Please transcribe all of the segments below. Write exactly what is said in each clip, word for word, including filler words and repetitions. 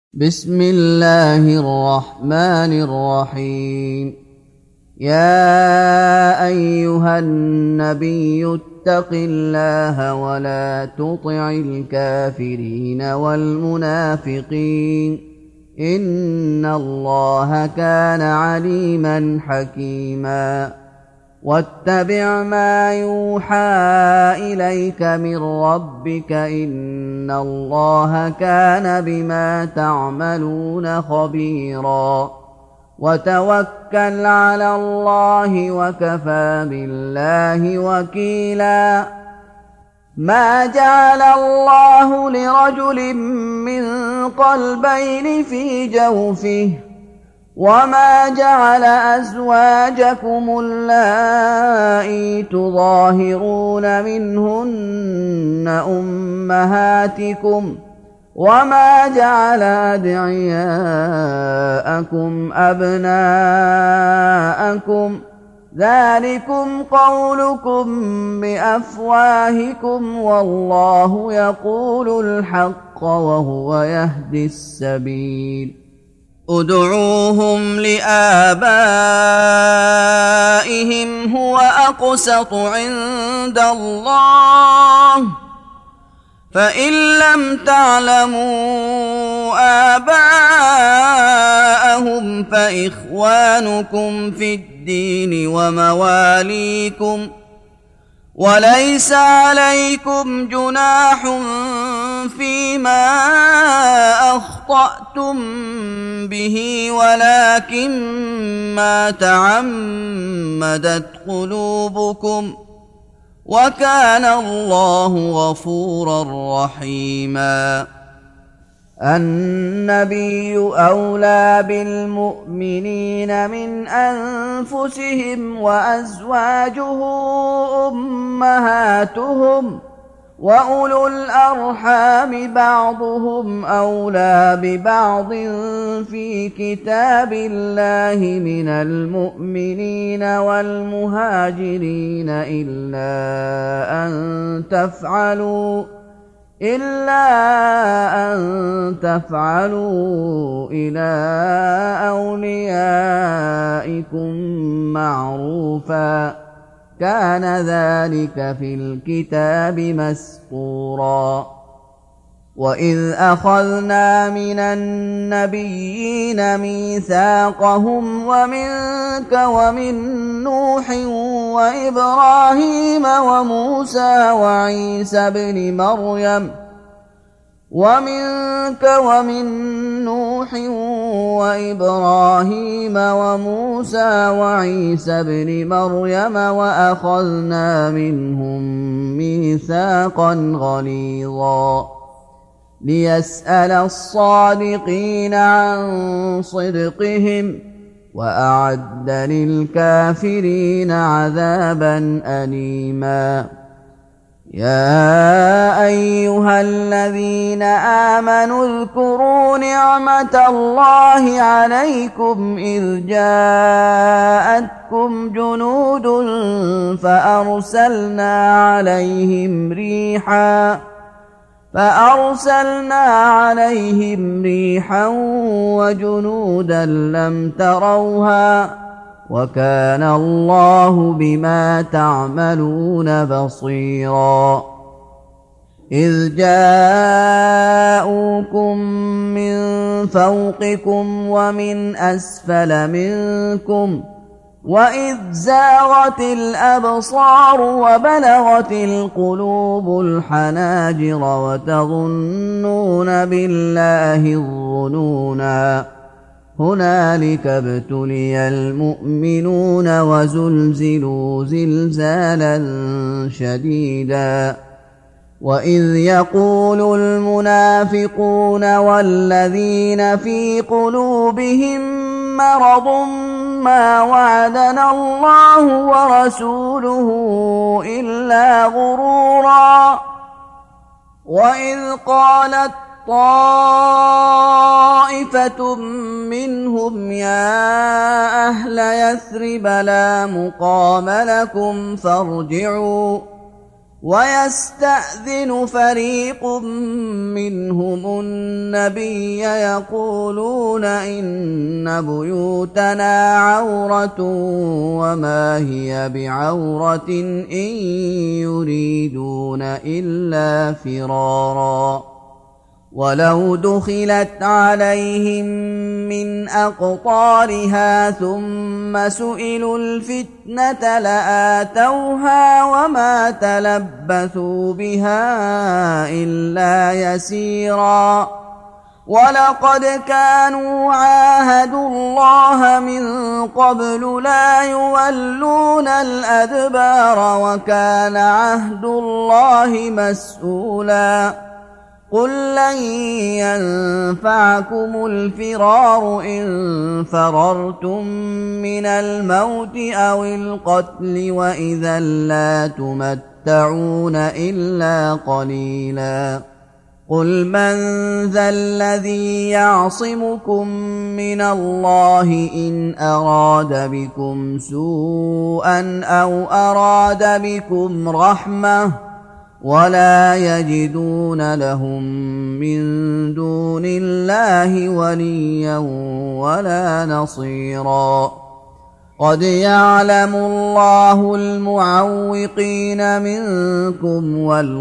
بسم الله الرحمن الرحيم. يا أيها النبي اتق الله ولا تطع الكافرين والمنافقين إن الله كان عليما حكيما. واتبع ما يوحى إليك من ربك إن الله كان بما تعملون خبيرا. وتوكل على الله وكفى بالله وكيلا. ما جعل الله لرجل من قلبين في جوفه وما جعل أزواجكم اللائي تظاهرون منهن أمهاتكم وما جعل أدعياءكم أبناءكم ذلكم قولكم بأفواهكم والله يقول الحق وهو يهدي السبيل. ادعوهم لآبائهم هو أقسط عند الله فإن لم تعلموا آباءهم فإخوانكم في الدين ومواليكم وليس عليكم جناح فيما أخطأتم به ولكن ما تعمدت قلوبكم وكان الله غفورا رحيما. النبي أولى بالمؤمنين من أنفسهم وأزواجه أمهاتهم وأولو الأرحام بعضهم أولى ببعض في كتاب الله من المؤمنين والمهاجرين إلا أن تفعلوا إلا أن تفعلوا إلى أوليائكم معروفا كان ذلك في الكتاب مسطورا. وإذ أخذنا من النبيين ميثاقهم ومنك ومن نوح وإبراهيم وموسى وعيسى بن مريم ومنك ومن نوح وإبراهيم وموسى وعيسى بن مريم وأخذنا منهم ميثاقا غليظا ليسأل الصادقين عن صدقهم وأعد للكافرين عذابا أليما. يا أيها الذين آمنوا اذكروا نعمة الله عليكم إذ جاءتكم جنود فأرسلنا عليهم ريحا فأرسلنا عليهم ريحا وجنودا لم تروها وكان الله بما تعملون بصيرا. إذ جاءوكم من فوقكم ومن أسفل منكم وإذ زاغت الأبصار وبلغت القلوب الحناجر وتظنون بالله الظنونا هنالك ابتلي المؤمنون وزلزلوا زلزالا شديدا. وإذ يقول المنافقون والذين في قلوبهم مرض ما وعدنا الله ورسوله إلا غرورا. وإذ قالت طائفة منهم يا أهل يثرب لا مقام لكم فارجعوا ويستأذن فريق منهم النبي يقولون إن بيوتنا عورة وما هي بعورة إن يريدون إلا فرارا ولو دخلت عليهم من أقطارها ثم سئلوا الفتنة لآتوها وما تلبثوا بها إلا يسيرا ولقد كانوا عاهدوا الله من قبل لا يولون الأدبار وكان عهد الله مسؤولا قل لن ينفعكم الفرار إن فررتم من الموت أو القتل وإذا لا تمتعون إلا قليلا قل من ذا الذي يعصمكم من الله إن أراد بكم سوءا أو أراد بكم رحمة ولا يجدون لهم من دون الله وليا ولا نصيرا قد يعلم الله المعوقين منكم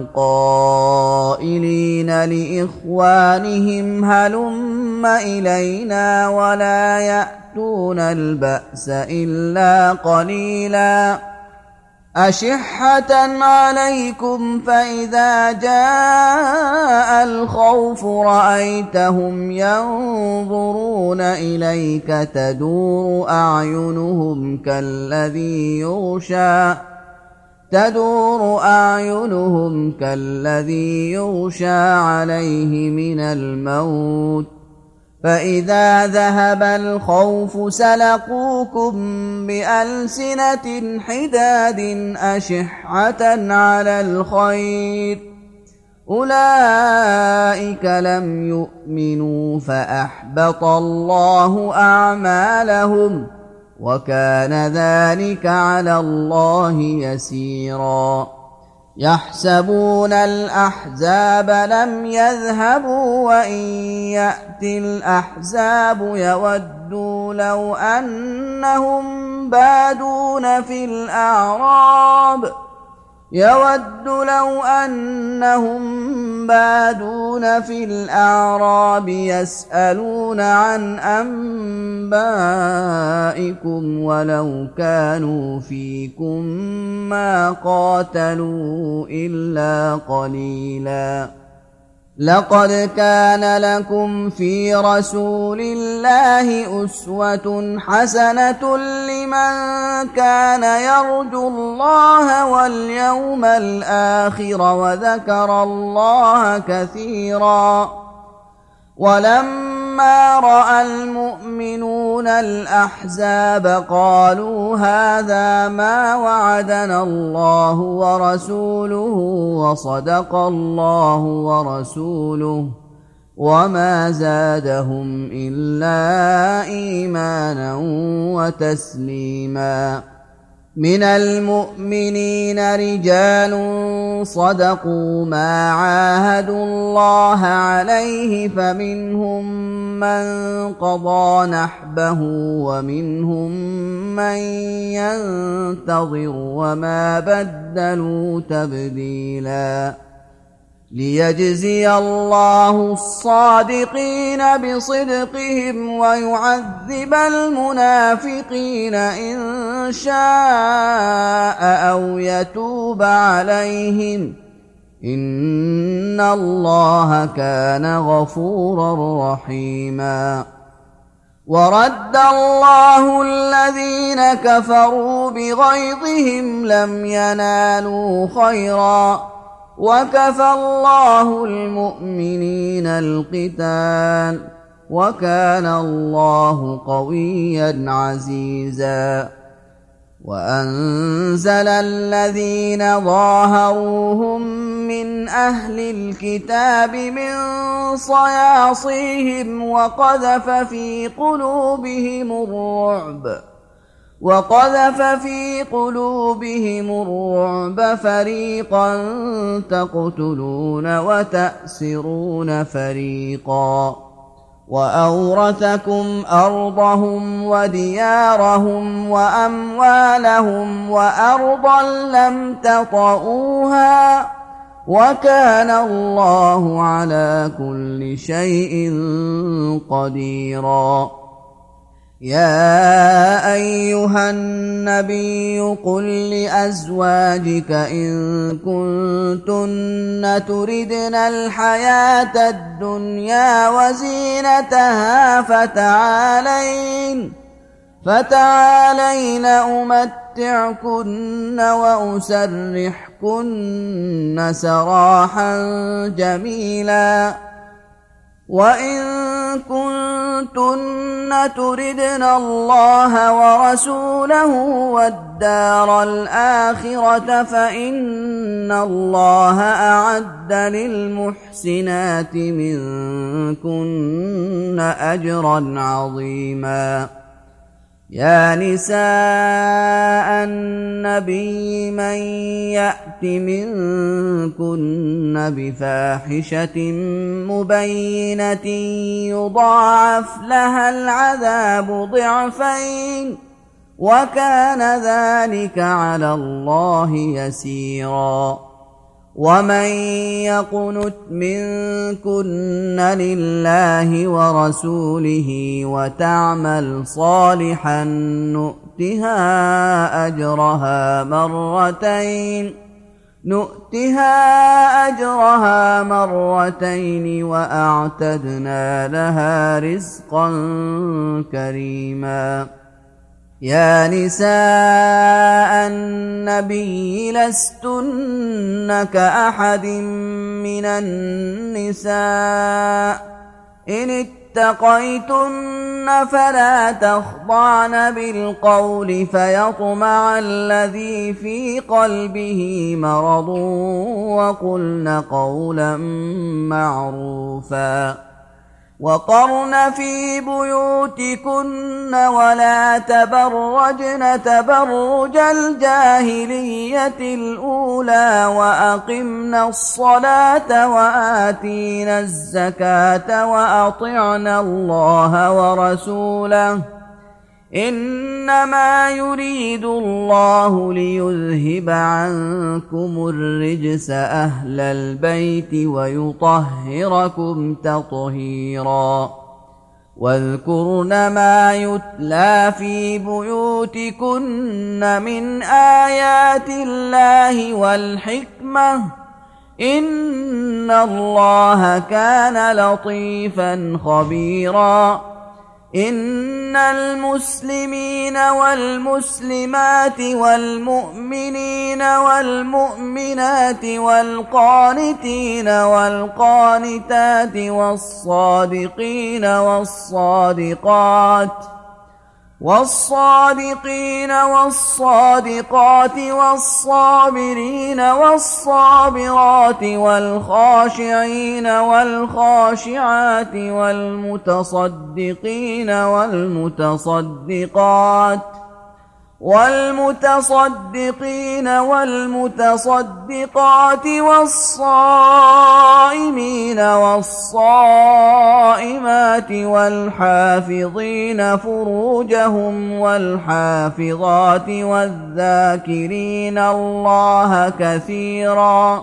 والقائلين لإخوانهم هلم إلينا ولا يأتون البأس إلا قليلا أشحة عليكم فإذا جاء الخوف رأيتهم ينظرون إليك تدور أعينهم كالذي يغشى تدور أعينهم كالذي يغشى عليه من الموت فإذا ذهب الخوف سلقوكم بألسنة حداد أشحة على الخير أولئك لم يؤمنوا فأحبط الله أعمالهم وكان ذلك على الله يسيرا يحسبون الأحزاب لم يذهبوا وإن يأتي الأحزاب يودوا لو أنهم بادون في الأعراب يود لو أنهم بادون في الأعراب يسألون عن أنبائكم ولو كانوا فيكم ما قاتلوا إلا قليلا لقد كان لكم في رسول الله أسوة حسنة لمن كان يرجو الله واليوم الآخر وذكر الله كثيرا ولما رأى المؤمنون الأحزاب قالوا هذا ما وعدنا الله ورسوله وصدق الله ورسوله وما زادهم إلا إيمانا وتسليما من المؤمنين رجال صدقوا ما عاهدوا الله عليه فمنهم من قضى نحبه ومنهم من ينتظر وما بدلوا تبديلا ليجزي الله الصادقين بصدقهم ويعذب المنافقين إن شاء أو يتوب عليهم إن الله كان غفورا رحيما ورد الله الذين كفروا بغيظهم لم ينالوا خيرا وكفى الله المؤمنين القتال وكان الله قويا عزيزا وأنزل الذين ظاهروهم من أهل الكتاب من صياصيهم وقذف في قلوبهم الرعب وقذف في قلوبهم الرعب فريقا تقتلون وتأسرون فريقا وأورثكم أرضهم وديارهم وأموالهم وأرضا لم تطئوها وكان الله على كل شيء قديرا. يا أيها النبي قل لأزواجك إن كنتن تردن الحياة الدنيا وزينتها فتعالين فتعالين أمتعكن وأسرحكن سراحا جميلا. وإن كنتن تردن الله ورسوله والدار الآخرة فإن الله أعد للمحسنات منكن أجرا عظيما. يا نساء النبي من يأت منكن بفاحشة مبينة يضاعف لها العذاب ضعفين وكان ذلك على الله يسيرا. ومن يقنت منكن لله ورسوله وتعمل صالحا نؤتها أجرها مرتين نؤتها أجرها مرتين وأعتدنا لها رزقا كريما. يا نساء النبي لستن كأحد من النساء إن اتقيتن فلا تخضعن بالقول فيطمع الذي في قلبه مرض وقلن قولا معروفا. وقرن في بيوتكن ولا تبرجن تبرج الجاهلية الأولى وأقمنا الصلاة وآتينا الزكاة وأطعنا الله ورسوله إنما يريد الله ليذهب عنكم الرجس أهل البيت ويطهركم تطهيرا. واذكرن ما يتلى في بيوتكن من آيات الله والحكمة إن الله كان لطيفا خبيرا. إن المسلمين والمسلمات والمؤمنين والمؤمنات والقانتين والقانتات والصادقين والصادقات والصادقين والصادقات والصابرين والصابرات والخاشعين والخاشعات والمتصدقين والمتصدقات والمتصدقين والمتصدقات والصائمين والصائمات والحافظين فروجهم والحافظات والذاكرين الله كثيرا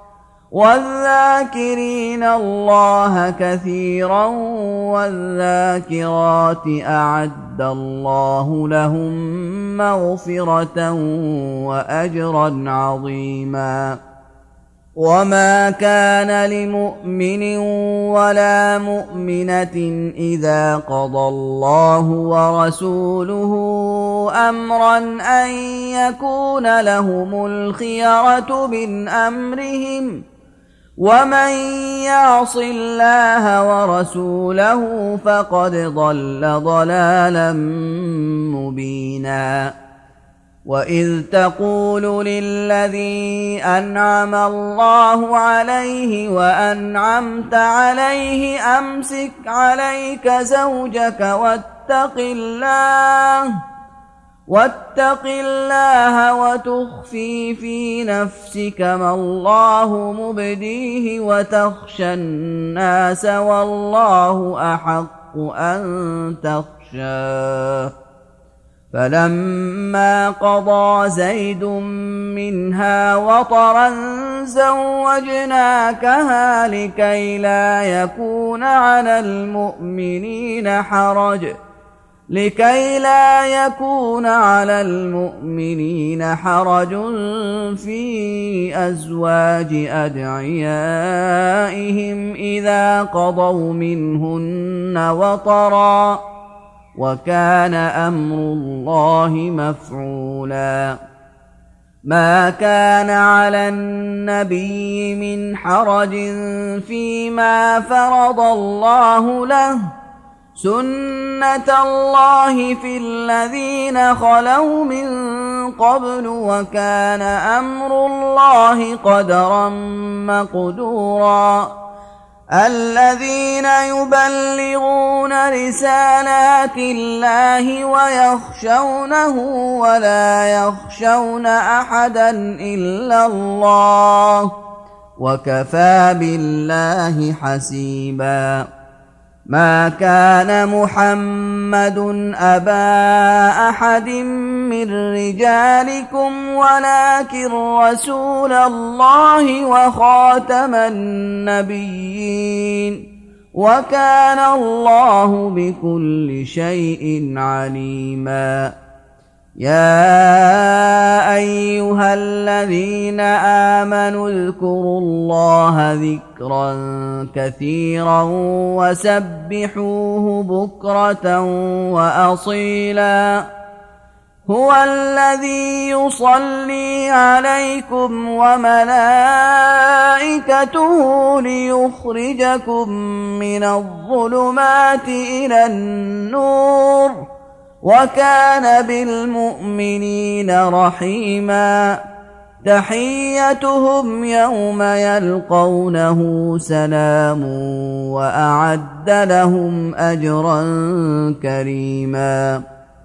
والذاكرين الله كثيرا والذاكرات أعد الله لهم مغفرة وأجرا عظيما. وما كان لمؤمن ولا مؤمنة إذا قضى الله ورسوله أمرا أن يكون لهم الخيرة من أمرهم ومن يعص الله ورسوله فقد ضل ضلالا مبينا. وإذ تقول للذي أنعم الله عليه وأنعمت عليه أمسك عليك زوجك واتق الله واتق الله وتخفي في نفسك ما الله مبديه وتخشى الناس والله أحق أن تخشاه. فلما قضى زيد منها وطرا زوجناكها لكي لا يكون على المؤمنين حرج لكي لا يكون على المؤمنين حرج في أزواج أدعيائهم إذا قضوا منهن وطرا وكان أمر الله مفعولا. ما كان على النبي من حرج فيما فرض الله له سنة الله في الذين خلوا من قبل وكان أمر الله قدرا مقدورا. الذين يبلغون رسالات الله ويخشونه ولا يخشون أحدا إلا الله وكفى بالله حسيبا. ما كان محمد أبا أحد من رجالكم ولكن رسول الله وخاتم النبيين وكان الله بكل شيء عليما. يا أيها الذين آمنوا اذكروا الله ذكرا كثيرا وسبحوه بكرة وأصيلا. هو الذي يصلي عليكم وملائكته ليخرجكم من الظلمات إلى النور وكان بالمؤمنين رحيما. تحيتهم يوم يلقونه سلام وأعد لهم أجرا كريما.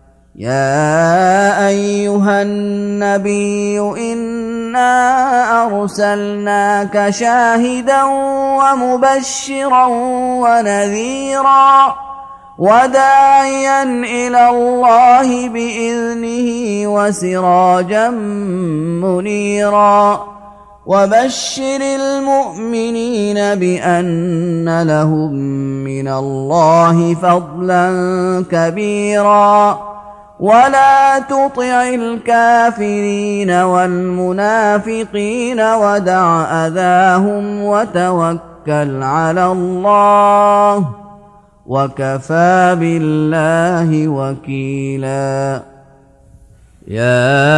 يا أيها النبي إنا أرسلناك شاهدا ومبشرا ونذيرا وداعيا إلى الله بإذنه وسراجا منيرا. وبشر المؤمنين بأن لهم من الله فضلا كبيرا. ولا تطع الكافرين والمنافقين ودع أذاهم وتوكل على الله وكفى بالله وكيلا. يا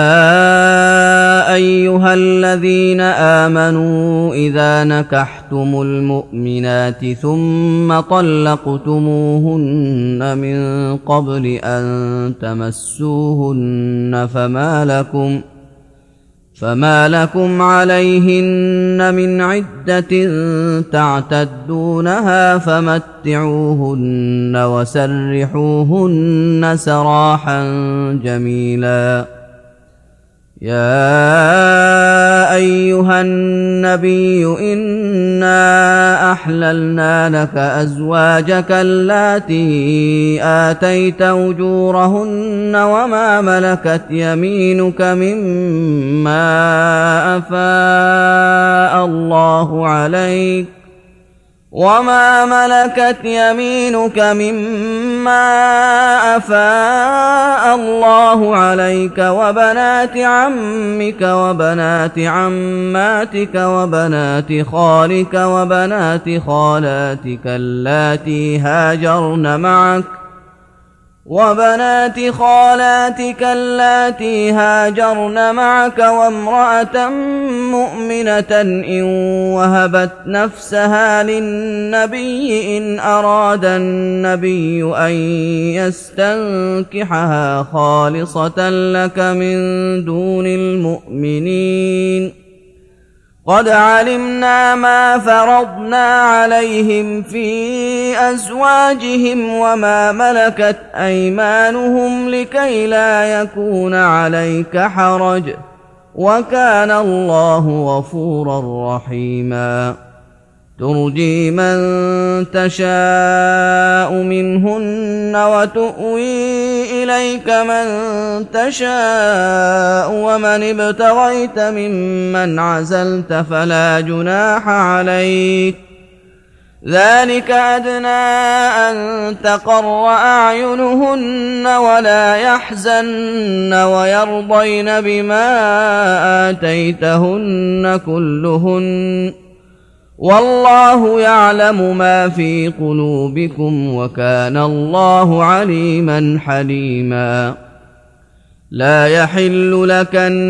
أيها الذين آمنوا إذا نكحتم المؤمنات ثم طلقتموهن من قبل أن تمسوهن فما لكم فما لكم عليهن من عدة تعتدونها فمتعوهن وسرحوهن سراحا جميلا. يا أيها النبي إنا أحللنا لك أزواجك اللاتي آتيت أجورهن وما ملكت يمينك مما أفاء الله عليك وما ملكت يمينك مما أفاء الله عليك وبنات عمك وبنات عماتك وبنات خالك وبنات خالاتك اللاتي هاجرن معك وبنات خالاتك اللاتي هاجرن معك وامرأة مؤمنة إن وهبت نفسها للنبي إن أراد النبي أن يستنكحها خالصة لك من دون المؤمنين قد علمنا ما فرضنا عليهم في أزواجهم وما ملكت أيمانهم لكي لا يكون عليك حرج وكان الله غفورا رحيما ترجي من تشاء منهن وتؤوي إليك من تشاء ومن ابتغيت ممن عزلت فلا جناح عليك ذلك أدنى أن تقر أعينهن ولا يحزن ويرضين بما آتيتهن كلهن والله يعلم ما في قلوبكم وكان الله عليما حليما لا يحل لك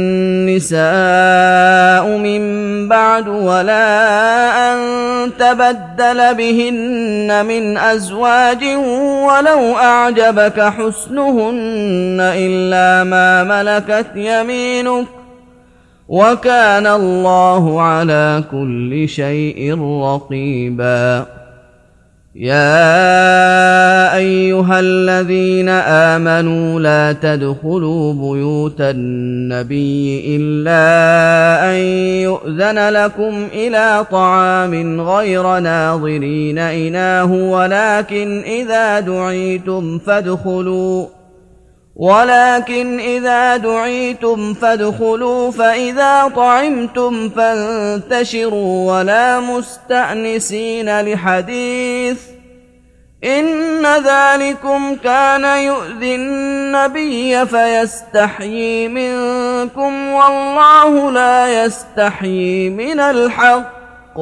النساء من بعد ولا أن تبدل بهن من أزواج ولو أعجبك حسنهن إلا ما ملكت يمينك وكان الله على كل شيء رقيبا يا أيها الذين آمنوا لا تدخلوا بيوت النبي إلا أن يؤذن لكم إلى طعام غير ناظرين إناه ولكن إذا دعيتم فادخلوا ولكن إذا دعيتم فادخلوا فإذا طعمتم فانتشروا ولا مستأنسين لحديث إن ذلكم كان يؤذي النبي فيستحيي منكم والله لا يستحيي من الحق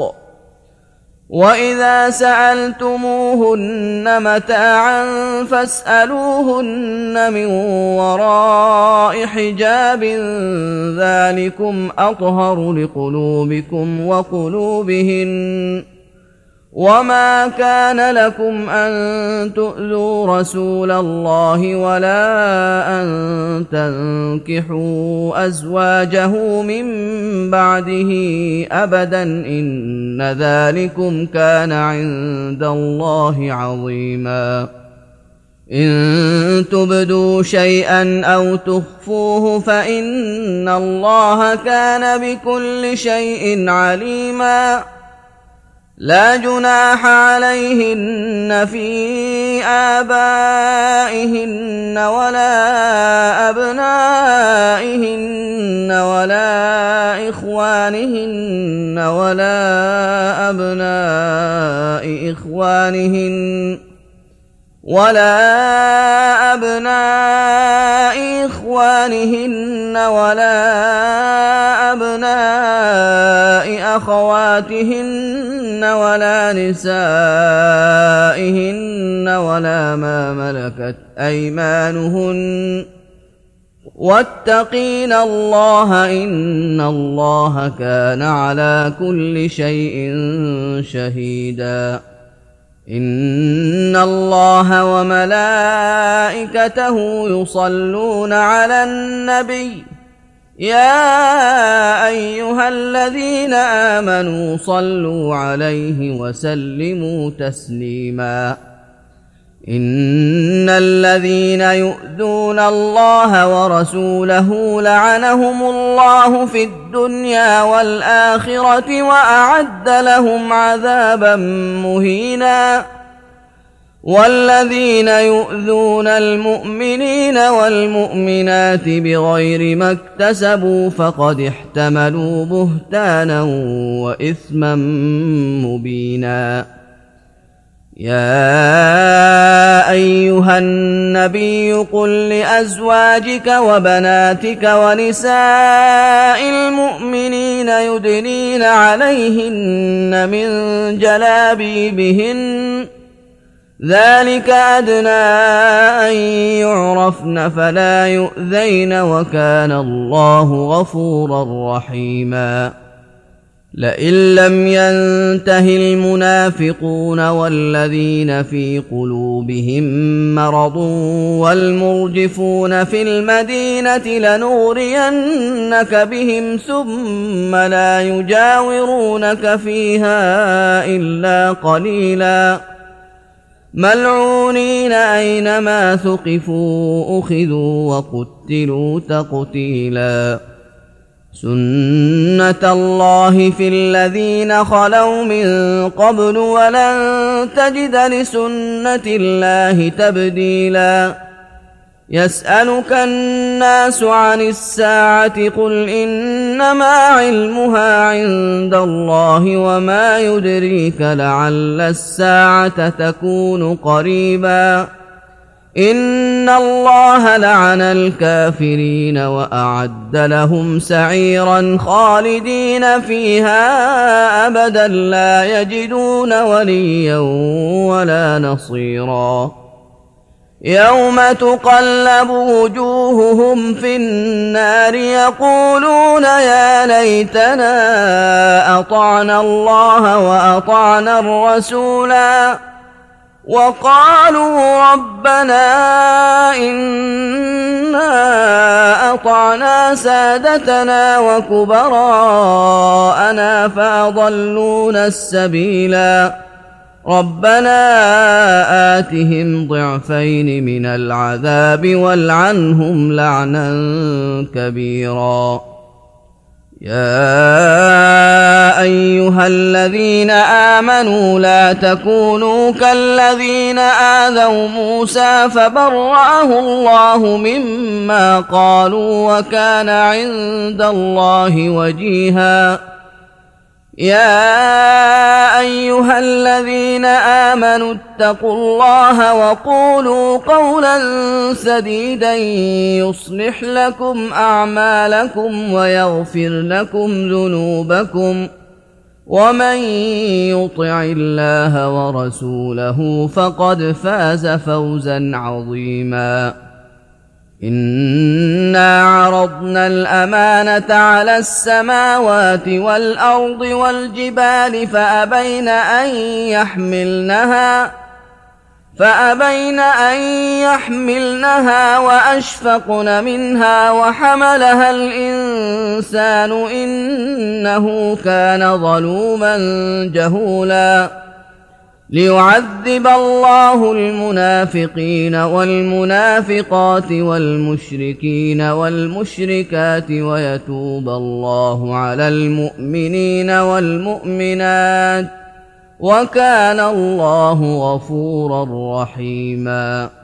وإذا سألتموهن متاعا فاسألوهن من وراء حجاب ذلكم أطهر لقلوبكم وقلوبهن وما كان لكم أن تؤذوا رسول الله ولا أن تنكحوا أزواجه من بعده أبدا إن ذلكم كان عند الله عظيما إن تبدوا شيئا أو تخفوه فإن الله كان بكل شيء عليما لا جناح عليهن في آبائهن ولا أبنائهن ولا إخوانهن ولا أبناء إخوانهن ولا أبناء إخوانهن ولا أبناء أخواتهن ولا نسائهن ولا ما ملكت أيمانهن واتقين الله إن الله كان على كل شيء شهيدا إن الله وملائكته يصلون على النبي يا أيها الذين آمنوا صلوا عليه وسلموا تسليما إن الذين يؤذون الله ورسوله لعنهم الله في الدنيا والآخرة وأعد لهم عذابا مهينا والذين يؤذون المؤمنين والمؤمنات بغير ما اكتسبوا فقد احتملوا بهتانا وإثما مبينا يا أيها النبي قل لأزواجك وبناتك ونساء المؤمنين يدنين عليهن من جلابيبهن ذلك أدنى أن يعرفن فلا يؤذين وكان الله غفورا رحيما لئن لم ينته المنافقون والذين في قلوبهم مرض والمرجفون في المدينة لنغرينك بهم ثم لا يجاورونك فيها إلا قليلا ملعونين أينما ثقفوا أخذوا وقتلوا تقتيلا سنة الله في الذين خلوا من قبل ولن تجد لسنة الله تبديلا يسألك الناس عن الساعة قل إنما علمها عند الله وما يدريك لعل الساعة تكون قريبا إن الله لعن الكافرين وأعد لهم سعيرا خالدين فيها أبدا لا يجدون وليا ولا نصيرا يوم تقلب وجوههم في النار يقولون يا ليتنا أطعنا الله وأطعنا الرسولا وقالوا ربنا إنا أطعنا سادتنا وكبراءنا فأضلونا السبيلا ربنا آتهم ضعفين من العذاب والعنهم لعنا كبيرا يا أيها الذين آمنوا لا تكونوا كالذين آذوا موسى فبرأه الله مما قالوا وكان عند الله وجيها يا أيها الذين آمنوا اتقوا الله وقولوا قولا سديدا يصلح لكم أعمالكم ويغفر لكم ذنوبكم ومن يطع الله ورسوله فقد فاز فوزا عظيما إنا عرضنا الأمانة على السماوات والأرض والجبال فأبين أن يحملنها فأبين أن يحملنها وأشفقن منها وحملها الإنسان إنه كان ظلوما جهولا ليعذب الله المنافقين والمنافقات والمشركين والمشركات ويتوب الله على المؤمنين والمؤمنات وكان الله غفورا رحيما